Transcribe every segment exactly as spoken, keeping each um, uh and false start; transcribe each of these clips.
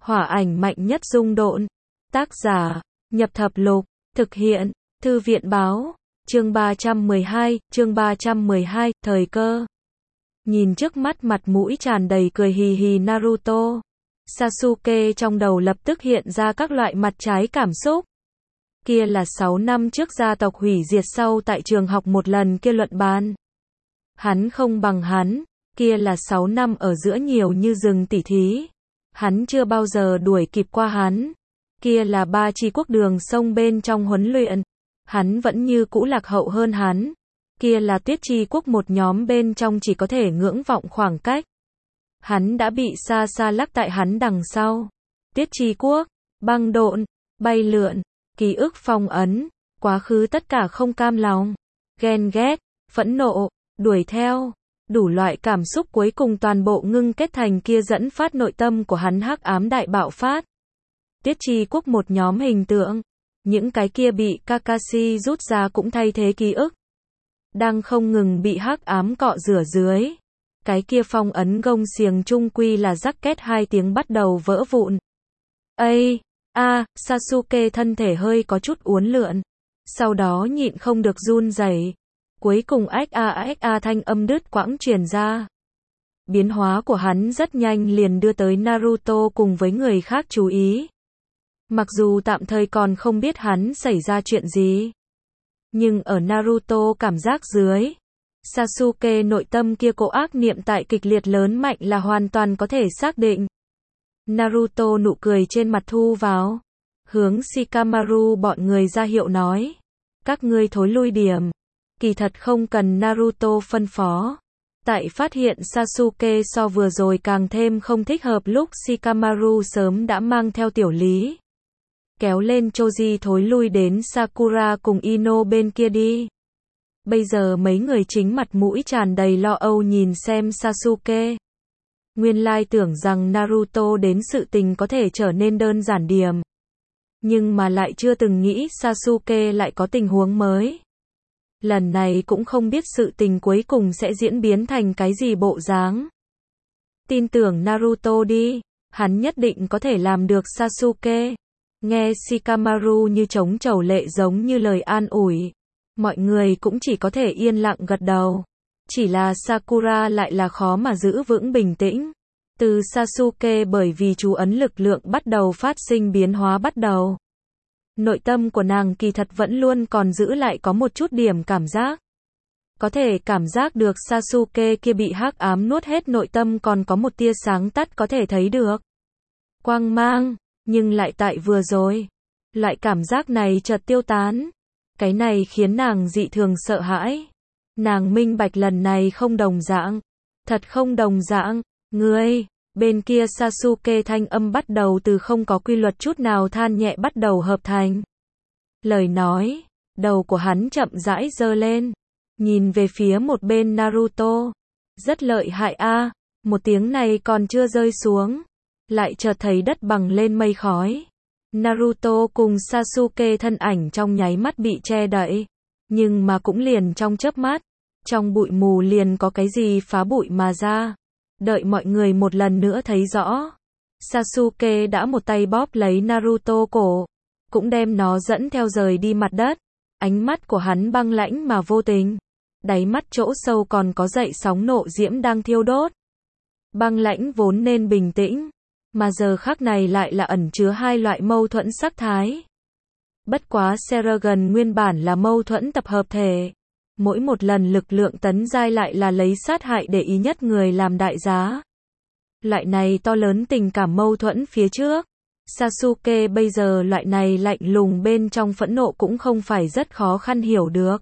Hỏa ảnh mạnh nhất dung độn. Tác giả, Nhập Thập Lục, thực hiện, Thư viện báo, chương ba trăm mười hai, chương ba trăm mười hai, thời cơ. Nhìn trước mắt mặt mũi tràn đầy cười hì hì Naruto, Sasuke trong đầu lập tức hiện ra các loại mặt trái cảm xúc. Kia là sáu năm trước gia tộc hủy diệt sau tại trường học một lần kia luận bàn. Hắn không bằng hắn, kia là sáu năm ở giữa nhiều như rừng tỉ thí. Hắn chưa bao giờ đuổi kịp qua hắn. Kia là ba chi quốc đường sông bên trong huấn luyện. Hắn vẫn như cũ lạc hậu hơn hắn. Kia là tuyết chi quốc một nhóm bên trong chỉ có thể ngưỡng vọng khoảng cách. Hắn đã bị xa xa lắc tại hắn đằng sau. Tuyết chi quốc, băng độn, bay lượn, ký ức phong ấn, quá khứ tất cả không cam lòng, ghen ghét, phẫn nộ, đuổi theo, đủ loại cảm xúc cuối cùng toàn bộ ngưng kết thành kia dẫn phát nội tâm của hắn hắc ám đại bạo phát. Tuyết chi quốc một nhóm hình tượng, những cái kia bị Kakashi rút ra cũng thay thế ký ức. Đang không ngừng bị hắc ám cọ rửa dưới. Cái kia phong ấn gông xiềng chung quy là rắc két hai tiếng bắt đầu vỡ vụn. Ây, a, Sasuke thân thể hơi có chút uốn lượn. Sau đó nhịn không được run rẩy. Cuối cùng ách a ách a thanh âm đứt quãng truyền ra. Biến hóa của hắn rất nhanh liền đưa tới Naruto cùng với người khác chú ý. Mặc dù tạm thời còn không biết hắn xảy ra chuyện gì. Nhưng ở Naruto cảm giác dưới, Sasuke nội tâm kia cổ ác niệm tại kịch liệt lớn mạnh là hoàn toàn có thể xác định. Naruto nụ cười trên mặt thu vào, hướng Shikamaru bọn người ra hiệu nói. Các ngươi thối lui điểm. Kỳ thật không cần Naruto phân phó. Tại phát hiện Sasuke so vừa rồi càng thêm không thích hợp lúc Shikamaru sớm đã mang theo tiểu lý. Kéo lên Choji thối lui đến Sakura cùng Ino bên kia đi. Bây giờ mấy người chính mặt mũi tràn đầy lo âu nhìn xem Sasuke. Nguyên lai tưởng rằng Naruto đến sự tình có thể trở nên đơn giản điểm. Nhưng mà lại chưa từng nghĩ Sasuke lại có tình huống mới. Lần này cũng không biết sự tình cuối cùng sẽ diễn biến thành cái gì bộ dáng. Tin tưởng Naruto đi, hắn nhất định có thể làm được Sasuke. Nghe Shikamaru như trống trầu lệ giống như lời an ủi. Mọi người cũng chỉ có thể yên lặng gật đầu. Chỉ là Sakura lại là khó mà giữ vững bình tĩnh. Từ Sasuke bởi vì chú ấn lực lượng bắt đầu phát sinh biến hóa bắt đầu. Nội tâm của nàng kỳ thật vẫn luôn còn giữ lại có một chút điểm cảm giác. Có thể cảm giác được Sasuke kia bị hắc ám nuốt hết nội tâm còn có một tia sáng tắt có thể thấy được. Quang mang, nhưng lại tại vừa rồi. Loại cảm giác này chợt tiêu tán. Cái này khiến nàng dị thường sợ hãi. Nàng minh bạch lần này không đồng dạng. Thật không đồng dạng. Ngươi, bên kia Sasuke thanh âm bắt đầu từ không có quy luật chút nào than nhẹ bắt đầu hợp thành. Lời nói, đầu của hắn chậm rãi giơ lên. Nhìn về phía một bên Naruto. Rất lợi hại a, một tiếng này còn chưa rơi xuống. Lại chợt thấy đất bằng lên mây khói. Naruto cùng Sasuke thân ảnh trong nháy mắt bị che đậy. Nhưng mà cũng liền trong chớp mắt. Trong bụi mù liền có cái gì phá bụi mà ra. Đợi mọi người một lần nữa thấy rõ. Sasuke đã một tay bóp lấy Naruto cổ. Cũng đem nó dẫn theo rời đi mặt đất. Ánh mắt của hắn băng lãnh mà vô tình. Đáy mắt chỗ sâu còn có dậy sóng nộ diễm đang thiêu đốt. Băng lãnh vốn nên bình tĩnh. Mà giờ khắc này lại là ẩn chứa hai loại mâu thuẫn sắc thái. Bất quá Seragon nguyên bản là mâu thuẫn tập hợp thể. Mỗi một lần lực lượng tấn giai lại là lấy sát hại để ý nhất người làm đại giá. Loại này to lớn tình cảm mâu thuẫn phía trước. Sasuke bây giờ loại này lạnh lùng bên trong phẫn nộ cũng không phải rất khó khăn hiểu được.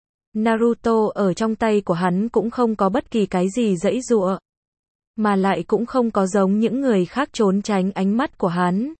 Naruto ở trong tay của hắn cũng không có bất kỳ cái gì giãy giụa. Mà lại cũng không có giống những người khác trốn tránh ánh mắt của hắn.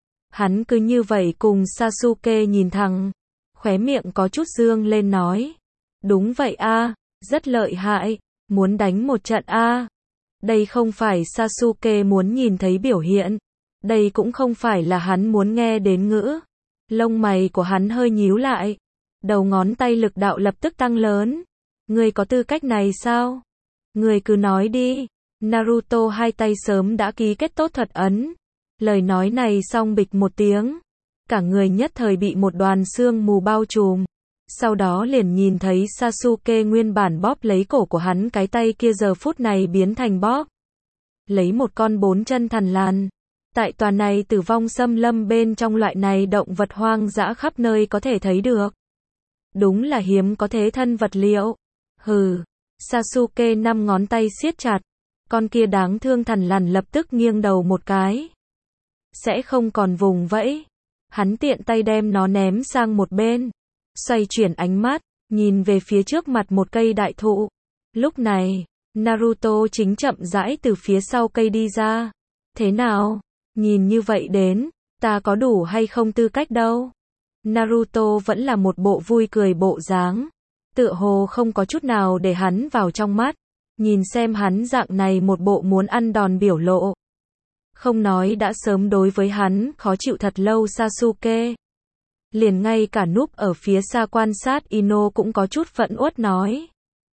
Hắn cứ như vậy cùng Sasuke nhìn thẳng. Khóe miệng có chút dương lên nói. Đúng vậy a, rất lợi hại, muốn đánh một trận a. Đây không phải Sasuke muốn nhìn thấy biểu hiện. Đây cũng không phải là hắn muốn nghe đến ngữ. Lông mày của hắn hơi nhíu lại. Đầu ngón tay lực đạo lập tức tăng lớn. Ngươi có tư cách này sao? Ngươi cứ nói đi. Naruto hai tay sớm đã ký kết tốt thuật ấn. Lời nói này xong bịch một tiếng, cả người nhất thời bị một đoàn sương mù bao trùm. Sau đó liền nhìn thấy Sasuke nguyên bản bóp lấy cổ của hắn cái tay kia giờ phút này biến thành bóp lấy một con bốn chân thằn lằn. Tại tòa này tử vong xâm lâm bên trong loại này động vật hoang dã khắp nơi có thể thấy được. Đúng là hiếm có thế thân vật liệu. Hừ, Sasuke năm ngón tay siết chặt, con kia đáng thương thằn lằn lập tức nghiêng đầu một cái. Sẽ không còn vùng vẫy. Hắn tiện tay đem nó ném sang một bên. Xoay chuyển ánh mắt, nhìn về phía trước mặt một cây đại thụ. Lúc này, Naruto chính chậm rãi từ phía sau cây đi ra. Thế nào? Nhìn như vậy đến, ta có đủ hay không tư cách đâu. Naruto vẫn là một bộ vui cười bộ dáng. Tựa hồ không có chút nào để hắn vào trong mắt. Nhìn xem hắn dạng này một bộ muốn ăn đòn biểu lộ. Không nói đã sớm đối với hắn khó chịu thật lâu Sasuke. Liền ngay cả núp ở phía xa quan sát Ino cũng có chút phẫn uất nói.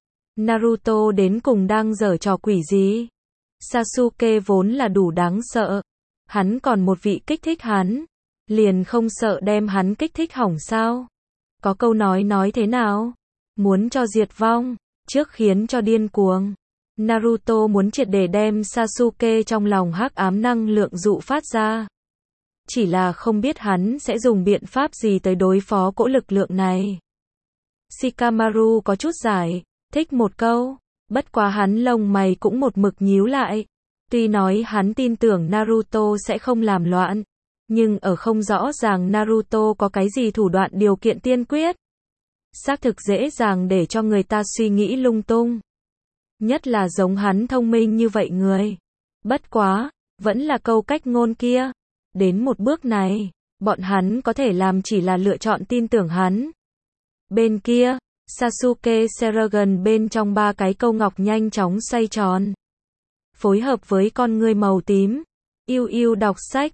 Naruto đến cùng đang giở trò quỷ gì? Sasuke vốn là đủ đáng sợ. Hắn còn một vị kích thích hắn. Liền không sợ đem hắn kích thích hỏng sao? Có câu nói nói thế nào? Muốn cho diệt vong, trước khiến cho điên cuồng. Naruto muốn triệt để đem Sasuke trong lòng hắc ám năng lượng dụ phát ra. Chỉ là không biết hắn sẽ dùng biện pháp gì tới đối phó cỗ lực lượng này. Shikamaru có chút giải thích một câu, bất quá hắn lông mày cũng một mực nhíu lại. Tuy nói hắn tin tưởng Naruto sẽ không làm loạn, nhưng ở không rõ ràng Naruto có cái gì thủ đoạn điều kiện tiên quyết. Xác thực dễ dàng để cho người ta suy nghĩ lung tung. Nhất là giống hắn thông minh như vậy người. Bất quá, vẫn là câu cách ngôn kia. Đến một bước này, bọn hắn có thể làm chỉ là lựa chọn tin tưởng hắn. Bên kia, Sasuke Sharingan bên trong ba cái câu ngọc nhanh chóng xoay tròn. Phối hợp với con ngươi màu tím. Yêu yêu đọc sách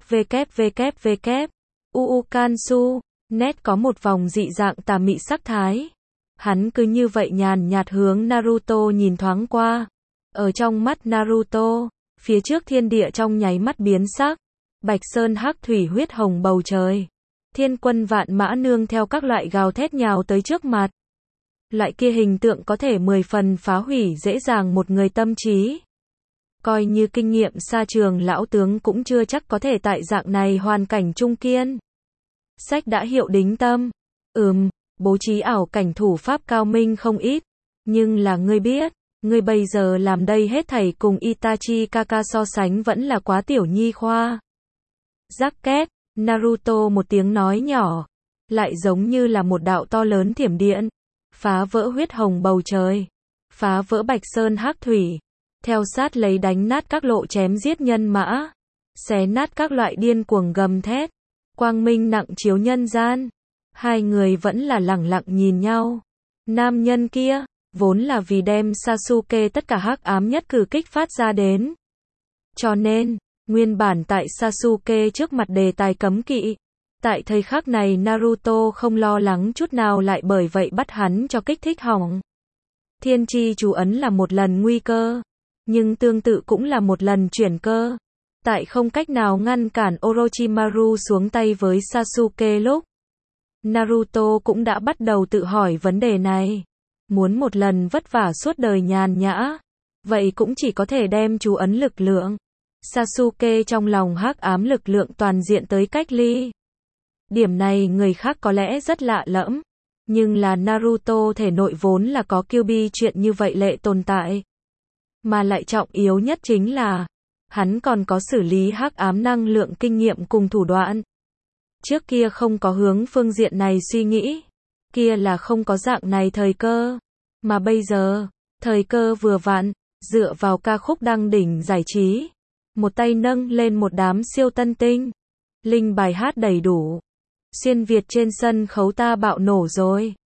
www. Uukansu. Nét có một vòng dị dạng tà mị sắc thái. Hắn cứ như vậy nhàn nhạt hướng Naruto nhìn thoáng qua. Ở trong mắt Naruto, phía trước thiên địa trong nháy mắt biến sắc. Bạch sơn hắc thủy huyết hồng bầu trời. Thiên quân vạn mã nương theo các loại gào thét nhào tới trước mặt. Loại kia hình tượng có thể mười phần phá hủy dễ dàng một người tâm trí. Coi như kinh nghiệm xa trường lão tướng cũng chưa chắc có thể tại dạng này hoàn cảnh trung kiên. Sách đã hiệu đính tâm. Ừm, bố trí ảo cảnh thủ pháp cao minh không ít. Nhưng là ngươi biết, ngươi bây giờ làm đây hết thảy cùng Itachi Kaka so sánh vẫn là quá tiểu nhi khoa. Rắc két, Naruto một tiếng nói nhỏ. Lại giống như là một đạo to lớn thiểm điện. Phá vỡ huyết hồng bầu trời. Phá vỡ bạch sơn hắc thủy. Theo sát lấy đánh nát các lộ chém giết nhân mã. Xé nát các loại điên cuồng gầm thét. Quang minh nặng chiếu nhân gian. Hai người vẫn là lẳng lặng nhìn nhau. Nam nhân kia, vốn là vì đem Sasuke tất cả hắc ám nhất cử kích phát ra đến. Cho nên, nguyên bản tại Sasuke trước mặt đề tài cấm kỵ. Tại thời khắc này Naruto không lo lắng chút nào lại bởi vậy bắt hắn cho kích thích hỏng. Thiên chi chú ấn là một lần nguy cơ. Nhưng tương tự cũng là một lần chuyển cơ. Tại không cách nào ngăn cản Orochimaru xuống tay với Sasuke lúc. Naruto cũng đã bắt đầu tự hỏi vấn đề này. Muốn một lần vất vả suốt đời nhàn nhã. Vậy cũng chỉ có thể đem chú ấn lực lượng. Sasuke trong lòng hắc ám lực lượng toàn diện tới cách ly. Điểm này người khác có lẽ rất lạ lẫm. Nhưng là Naruto thể nội vốn là có Kyuubi chuyện như vậy lệ tồn tại. Mà lại trọng yếu nhất chính là hắn còn có xử lý hắc ám năng lượng kinh nghiệm cùng thủ đoạn. Trước kia không có hướng phương diện này suy nghĩ. Kia là không có dạng này thời cơ. Mà bây giờ, thời cơ vừa vặn, dựa vào ca khúc đăng đỉnh giải trí. Một tay nâng lên một đám siêu tân tinh. Linh bài hát đầy đủ. Xuyên Việt trên sân khấu ta bạo nổ rồi.